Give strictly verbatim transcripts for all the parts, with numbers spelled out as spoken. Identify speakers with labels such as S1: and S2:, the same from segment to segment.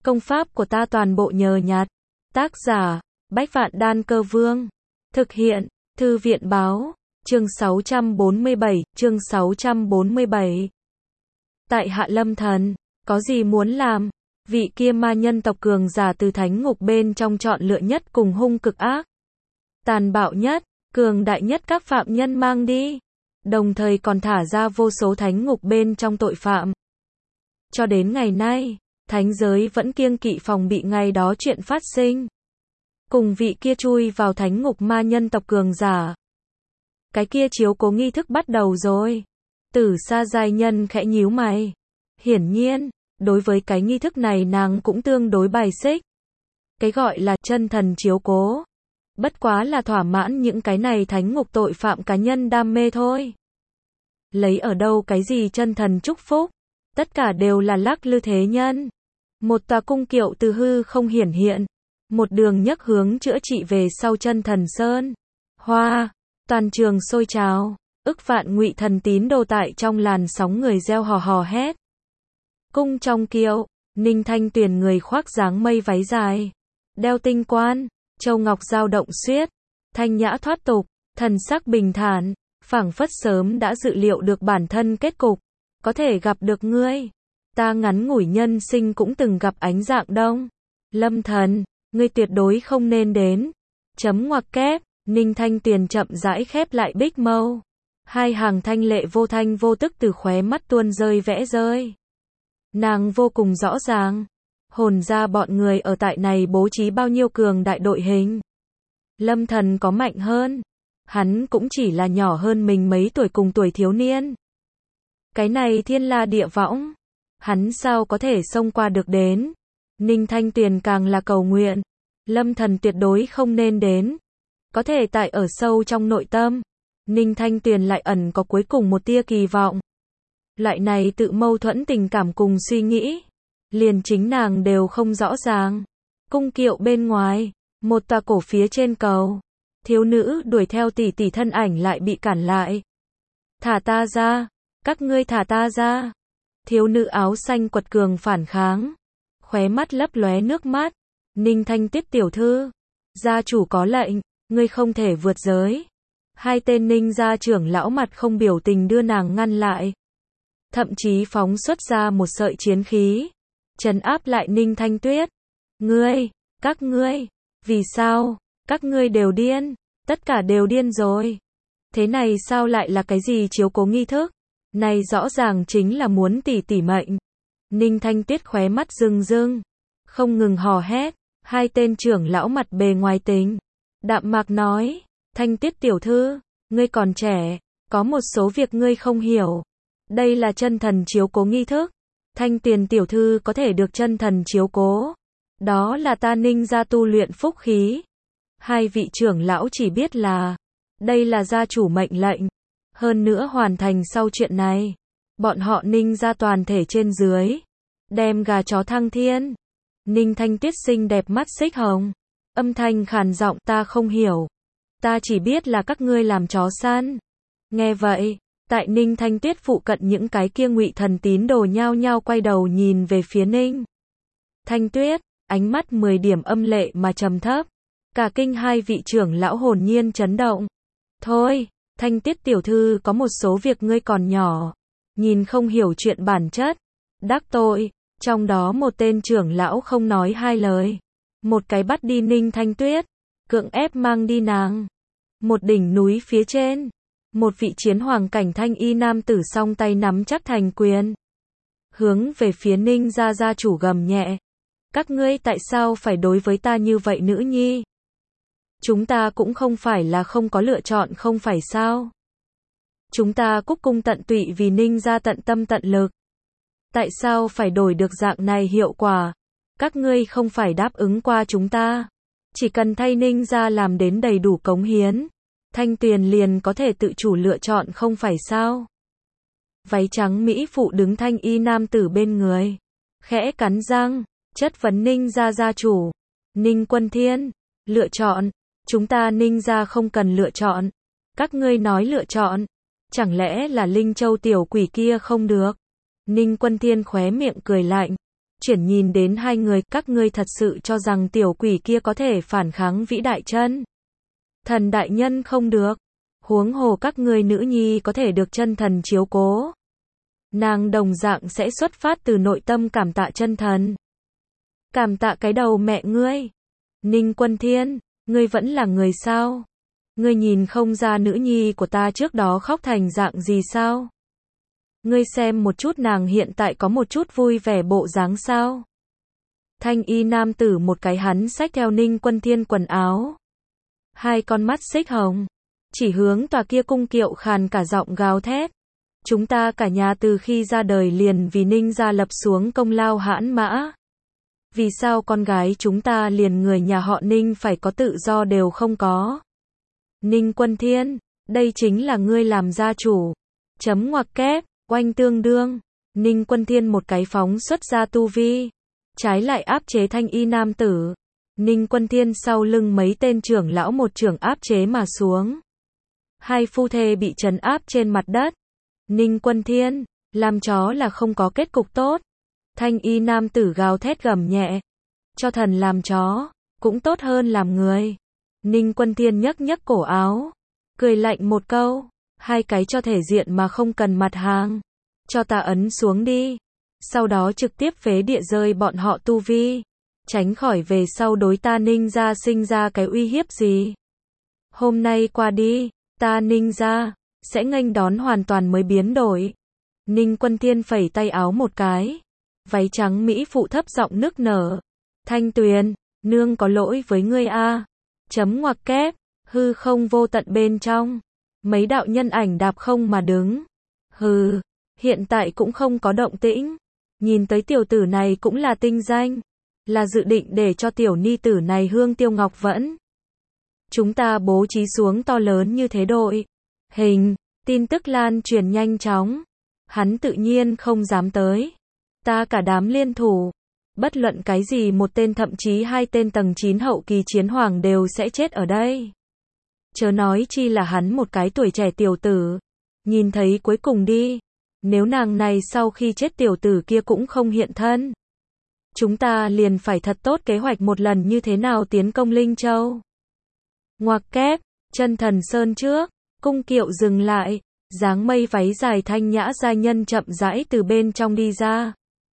S1: Công pháp của ta toàn bộ nhờ nhặt. Tác giả, Bách Vạn Đan Cơ Vương. Thực hiện, Thư viện báo, chương sáu trăm bốn mươi bảy, chương sáu trăm bốn mươi bảy. Tại Hạ Lâm Thần, có gì muốn làm? Vị kia ma nhân tộc cường giả từ thánh ngục bên trong chọn lựa nhất cùng hung cực ác, tàn bạo nhất, cường đại nhất các phạm nhân mang đi. Đồng thời còn thả ra vô số thánh ngục bên trong tội phạm. Cho đến ngày nay, thánh giới vẫn kiêng kỵ phòng bị ngày đó chuyện phát sinh. Cùng vị kia chui vào thánh ngục ma nhân tộc cường giả. Cái kia chiếu cố nghi thức bắt đầu rồi. Tử Sa giai nhân khẽ nhíu mày. Hiển nhiên, đối với cái nghi thức này nàng cũng tương đối bài xích. Cái gọi là chân thần chiếu cố, bất quá là thỏa mãn những cái này thánh ngục tội phạm cá nhân đam mê thôi. Lấy ở đâu cái gì chân thần chúc phúc, tất cả đều là lắc lư thế nhân. Một tòa cung kiệu từ hư không hiển hiện, một đường nhấc hướng chữa trị về sau chân thần sơn. Hoa, toàn trường sôi trào, ức vạn ngụy thần tín đồ tại trong làn sóng người reo hò hò hét. Cung trong kiệu, Ninh Thanh Tuyền người khoác dáng mây váy dài, đeo tinh quan, châu ngọc dao động xuyết, thanh nhã thoát tục, thần sắc bình thản, phảng phất sớm đã dự liệu được bản thân kết cục, có thể gặp được ngươi. Ta ngắn ngủi nhân sinh cũng từng gặp ánh dạng đông. Lâm Thần, ngươi tuyệt đối không nên đến. Chấm ngoặc kép, Ninh Thanh Tuyền chậm rãi khép lại bích mâu. Hai hàng thanh lệ vô thanh vô tức từ khóe mắt tuôn rơi vẽ rơi. Nàng vô cùng rõ ràng, hồn ra bọn người ở tại này bố trí bao nhiêu cường đại đội hình. Lâm Thần có mạnh hơn, hắn cũng chỉ là nhỏ hơn mình mấy tuổi cùng tuổi thiếu niên. Cái này thiên la địa võng, hắn sao có thể xông qua được đến. Ninh Thanh Tuyền càng là cầu nguyện, Lâm Thần tuyệt đối không nên đến. Có thể tại ở sâu trong nội tâm, Ninh Thanh Tuyền lại ẩn có cuối cùng một tia kỳ vọng. Loại này tự mâu thuẫn tình cảm cùng suy nghĩ, liền chính nàng đều không rõ ràng. Cung kiệu bên ngoài, một tòa cổ phía trên cầu, thiếu nữ đuổi theo tỷ tỷ thân ảnh lại bị cản lại. Thả ta ra, các ngươi thả ta ra. Thiếu nữ áo xanh quật cường phản kháng, khóe mắt lấp lóe nước mắt. Ninh Thanh Tuyết tiểu thư, gia chủ có lệnh, ngươi không thể vượt giới. Hai tên Ninh gia trưởng lão mặt không biểu tình đưa nàng ngăn lại. Thậm chí phóng xuất ra một sợi chiến khí, trấn áp lại Ninh Thanh Tuyết. Ngươi, các ngươi, vì sao, các ngươi đều điên, tất cả đều điên rồi. Thế này sao lại là cái gì chiếu cố nghi thức? Này rõ ràng chính là muốn tỷ tỷ mệnh. Ninh Thanh Tuyết khóe mắt rưng rưng, không ngừng hò hét. Hai tên trưởng lão mặt bề ngoài tính, đạm mạc nói, Thanh Tuyết tiểu thư, ngươi còn trẻ, có một số việc ngươi không hiểu. Đây là chân thần chiếu cố nghi thức. Thanh Tuyền tiểu thư có thể được chân thần chiếu cố, đó là ta Ninh gia tu luyện phúc khí. Hai vị trưởng lão chỉ biết là, đây là gia chủ mệnh lệnh. Hơn nữa hoàn thành sau chuyện này, bọn họ Ninh gia toàn thể trên dưới, đem gà chó thăng thiên. Ninh Thanh Tuyết xinh đẹp mắt xích hồng, âm thanh khàn giọng, ta không hiểu. Ta chỉ biết là các ngươi làm chó săn. Nghe vậy, tại Ninh Thanh Tuyết phụ cận những cái kia ngụy thần tín đồ nhao nhao quay đầu nhìn về phía Ninh Thanh Tuyết, ánh mắt mười điểm âm lệ mà trầm thấp. Cả kinh hai vị trưởng lão hồn nhiên chấn động. Thôi, Thanh Tuyết tiểu thư, có một số việc ngươi còn nhỏ, nhìn không hiểu chuyện bản chất, đắc tội. Trong đó một tên trưởng lão không nói hai lời, một cái bắt đi Ninh Thanh Tuyết, cưỡng ép mang đi nàng. Một đỉnh núi phía trên, một vị chiến hoàng cảnh thanh y nam tử song tay nắm chắc thành quyền, hướng về phía Ninh gia gia chủ gầm nhẹ. Các ngươi tại sao phải đối với ta như vậy nữ nhi? Chúng ta cũng không phải là không có lựa chọn không phải sao? Chúng ta cúc cung tận tụy vì Ninh gia tận tâm tận lực. Tại sao phải đổi được dạng này hiệu quả? Các ngươi không phải đáp ứng qua chúng ta. Chỉ cần thay Ninh gia làm đến đầy đủ cống hiến, Thanh Tuyền liền có thể tự chủ lựa chọn không phải sao? Váy trắng mỹ phụ đứng thanh y nam tử bên người, khẽ cắn răng, chất vấn Ninh gia gia chủ. Ninh Quân Thiên, lựa chọn, chúng ta Ninh gia không cần lựa chọn. Các ngươi nói lựa chọn, chẳng lẽ là Linh Châu tiểu quỷ kia không được? Ninh Quân Thiên khóe miệng cười lạnh, chuyển nhìn đến hai người, các ngươi thật sự cho rằng tiểu quỷ kia có thể phản kháng vĩ đại chân thần đại nhân không được. Huống hồ các ngươi nữ nhi có thể được chân thần chiếu cố. Nàng đồng dạng sẽ xuất phát từ nội tâm cảm tạ chân thần. Cảm tạ cái đầu mẹ ngươi. Ninh Quân Thiên, ngươi vẫn là người sao? Ngươi nhìn không ra nữ nhi của ta trước đó khóc thành dạng gì sao? Ngươi xem một chút nàng hiện tại có một chút vui vẻ bộ dáng sao? Thanh y nam tử một cái hắn xách theo Ninh Quân Thiên quần áo. Hai con mắt xích hồng. Chỉ hướng tòa kia cung kiệu khàn cả giọng gào thét. Chúng ta cả nhà từ khi ra đời liền vì Ninh gia lập xuống công lao hãn mã. Vì sao con gái chúng ta liền người nhà họ Ninh phải có tự do đều không có? Ninh Quân Thiên, đây chính là ngươi làm gia chủ. Chấm ngoặc kép, oanh tương đương. Ninh Quân Thiên một cái phóng xuất ra tu vi. Trái lại áp chế thanh y nam tử. Ninh Quân Thiên sau lưng mấy tên trưởng lão một trưởng áp chế mà xuống. Hai phu thê bị trấn áp trên mặt đất. Ninh Quân Thiên, làm chó là không có kết cục tốt. Thanh y nam tử gào thét gầm nhẹ. Cho thần làm chó, cũng tốt hơn làm người. Ninh Quân Thiên nhấc nhấc cổ áo. Cười lạnh một câu. Hai cái cho thể diện mà không cần mặt hàng. Cho ta ấn xuống đi. Sau đó trực tiếp phế địa rơi bọn họ tu vi. Tránh khỏi về sau đối ta Ninh gia sinh ra cái uy hiếp gì. Hôm nay qua đi, ta Ninh gia sẽ nghênh đón hoàn toàn mới biến đổi. Ninh Quân Thiên phẩy tay áo một cái. Váy trắng mỹ phụ thấp giọng nức nở. Thanh Tuyền, nương có lỗi với ngươi a. Chấm ngoặc kép, hư không vô tận bên trong. Mấy đạo nhân ảnh đạp không mà đứng. Hừ, hiện tại cũng không có động tĩnh. Nhìn tới tiểu tử này cũng là tinh danh. Là dự định để cho tiểu ni tử này hương tiêu ngọc vẫn. Chúng ta bố trí xuống to lớn như thế đội. Hình, tin tức lan truyền nhanh chóng. Hắn tự nhiên không dám tới. Ta cả đám liên thủ. Bất luận cái gì một tên thậm chí hai tên tầng chín hậu kỳ chiến hoàng đều sẽ chết ở đây. Chớ nói chi là hắn một cái tuổi trẻ tiểu tử. Nhìn thấy cuối cùng đi. Nếu nàng này sau khi chết tiểu tử kia cũng không hiện thân. Chúng ta liền phải thật tốt kế hoạch một lần như thế nào tiến công Linh Châu. Ngoặc kép, chân thần sơn trước, cung kiệu dừng lại, dáng mây váy dài thanh nhã giai nhân chậm rãi từ bên trong đi ra.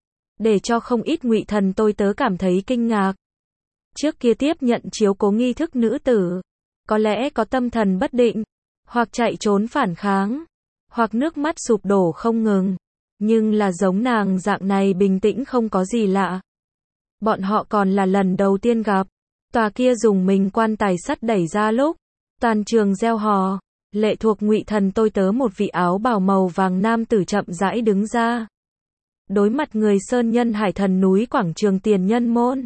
S1: Để cho không ít ngụy thần tôi tớ cảm thấy kinh ngạc. Trước kia tiếp nhận chiếu cố nghi thức nữ tử, có lẽ có tâm thần bất định, hoặc chạy trốn phản kháng, hoặc nước mắt sụp đổ không ngừng. Nhưng là giống nàng dạng này bình tĩnh không có gì lạ. Bọn họ còn là lần đầu tiên gặp. Tòa kia dùng mình quan tài sắt đẩy ra lúc. Toàn trường reo hò. Lệ thuộc ngụy thần tôi tớ một vị áo bào màu vàng nam tử chậm rãi đứng ra. Đối mặt người sơn nhân hải thần núi quảng trường tiền nhân môn.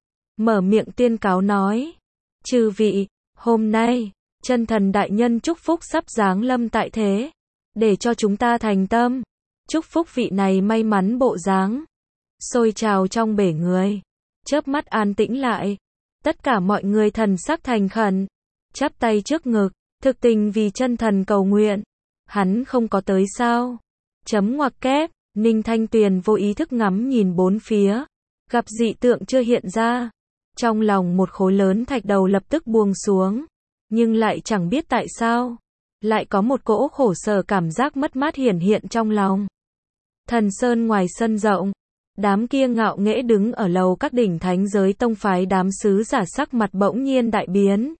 S1: Mở miệng tuyên cáo nói. Chư vị, hôm nay, chân thần đại nhân chúc phúc sắp giáng lâm tại thế. Để cho chúng ta thành tâm. Chúc phúc vị này may mắn bộ dáng. Xôi trào trong bể người. Chớp mắt an tĩnh lại. Tất cả mọi người thần sắc thành khẩn. Chắp tay trước ngực. Thực tình vì chân thần cầu nguyện. Hắn không có tới sao? Chấm ngoặc kép. Ninh Thanh Tuyền vô ý thức ngắm nhìn bốn phía. Gặp dị tượng chưa hiện ra. Trong lòng một khối lớn thạch đầu lập tức buông xuống. Nhưng lại chẳng biết tại sao. Lại có một cỗ khổ sở cảm giác mất mát hiển hiện trong lòng. Thần Sơn ngoài sân rộng. Đám kia ngạo nghễ đứng ở lầu các đỉnh thánh giới tông phái đám sứ giả sắc mặt bỗng nhiên đại biến.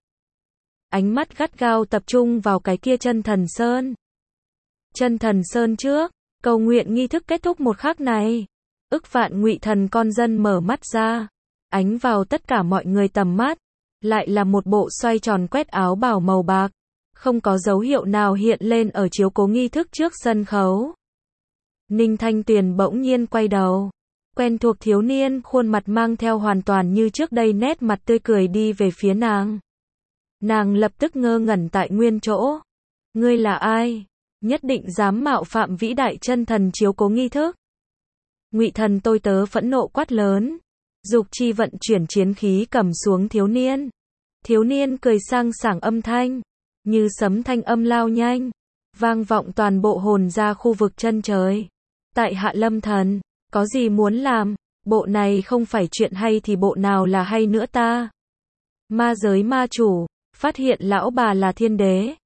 S1: Ánh mắt gắt gao tập trung vào cái kia chân thần Sơn. Chân thần Sơn trước, cầu nguyện nghi thức kết thúc một khắc này. Ức vạn ngụy thần con dân mở mắt ra. Ánh vào tất cả mọi người tầm mắt. Lại là một bộ xoay tròn quét áo bào màu bạc. Không có dấu hiệu nào hiện lên ở chiếu cố nghi thức trước sân khấu. Ninh Thanh Tuyền bỗng nhiên quay đầu. Quen thuộc thiếu niên khuôn mặt mang theo hoàn toàn như trước đây nét mặt tươi cười đi về phía nàng. Nàng lập tức ngơ ngẩn tại nguyên chỗ. Ngươi là ai? Nhất định dám mạo phạm vĩ đại chân thần chiếu cố nghi thức. Ngụy thần tôi tớ phẫn nộ quát lớn. Dục chi vận chuyển chiến khí cầm xuống thiếu niên. Thiếu niên cười sang sảng âm thanh. Như sấm thanh âm lao nhanh. Vang vọng toàn bộ hồn ra khu vực chân trời. Tại hạ lâm thần. Có gì muốn làm? Bộ này không phải chuyện hay thì bộ nào là hay nữa ta? Ma giới ma chủ, phát hiện lão bà là thiên đế.